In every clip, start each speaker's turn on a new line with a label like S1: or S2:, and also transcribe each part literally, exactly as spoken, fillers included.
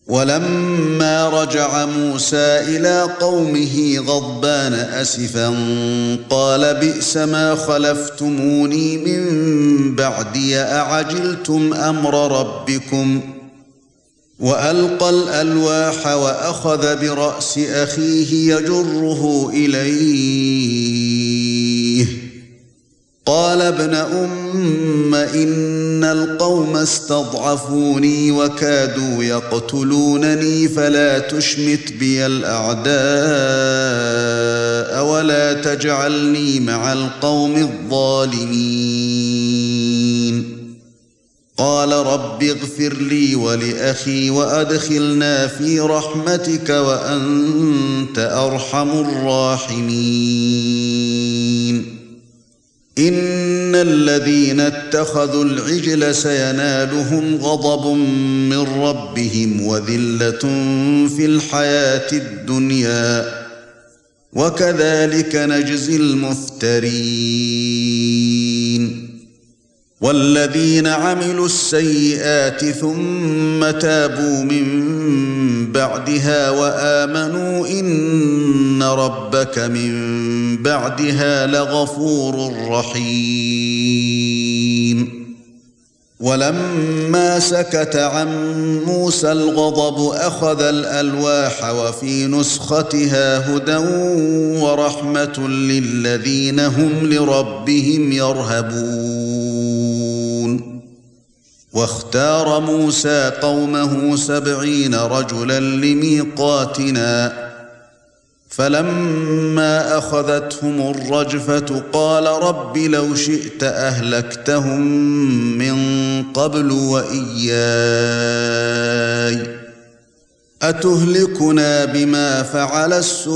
S1: ولما رجع موسى إلى قومه غضبان أسفا قال بئس ما خلفتموني من بعدي أعجلتم أمر ربكم وألقى الألواح وأخذ برأس أخيه يجره إليه قال ابن أم إن القوم استضعفوني وكادوا يقتلونني فلا تشمت بي الأعداء ولا تجعلني مع القوم الظالمين قال رب اغفر لي ولأخي وأدخلنا في رحمتك وأنت أرحم الراحمين إن الذين اتخذوا العجل سينالهم غضب من ربهم وذلة في الحياة الدنيا وكذلك نجزي المفترين والذين عملوا السيئات ثم تابوا من بعدها وآمنوا إن ربك من بعدها لغفور رحيم ولما سكت عن موسى الغضب أخذ الألواح وفي نسختها هدى ورحمة للذين هم لربهم يرهبون واختار موسى قومه سبعين رجلا لميقاتنا فلما أخذتهم الرجفة قال رب لو شئت أهلكتهم من قبل وإياي أتهلكنا بما فعل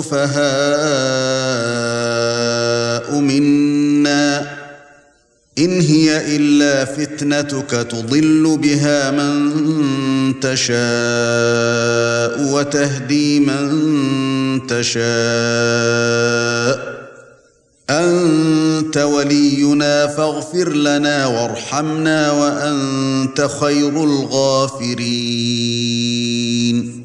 S1: السفهاء منا إن هي إلا فتنتك تضل بها من تشاء وتهدي من تشاء أنت ولينا فاغفر لنا وارحمنا وأنت خير الغافرين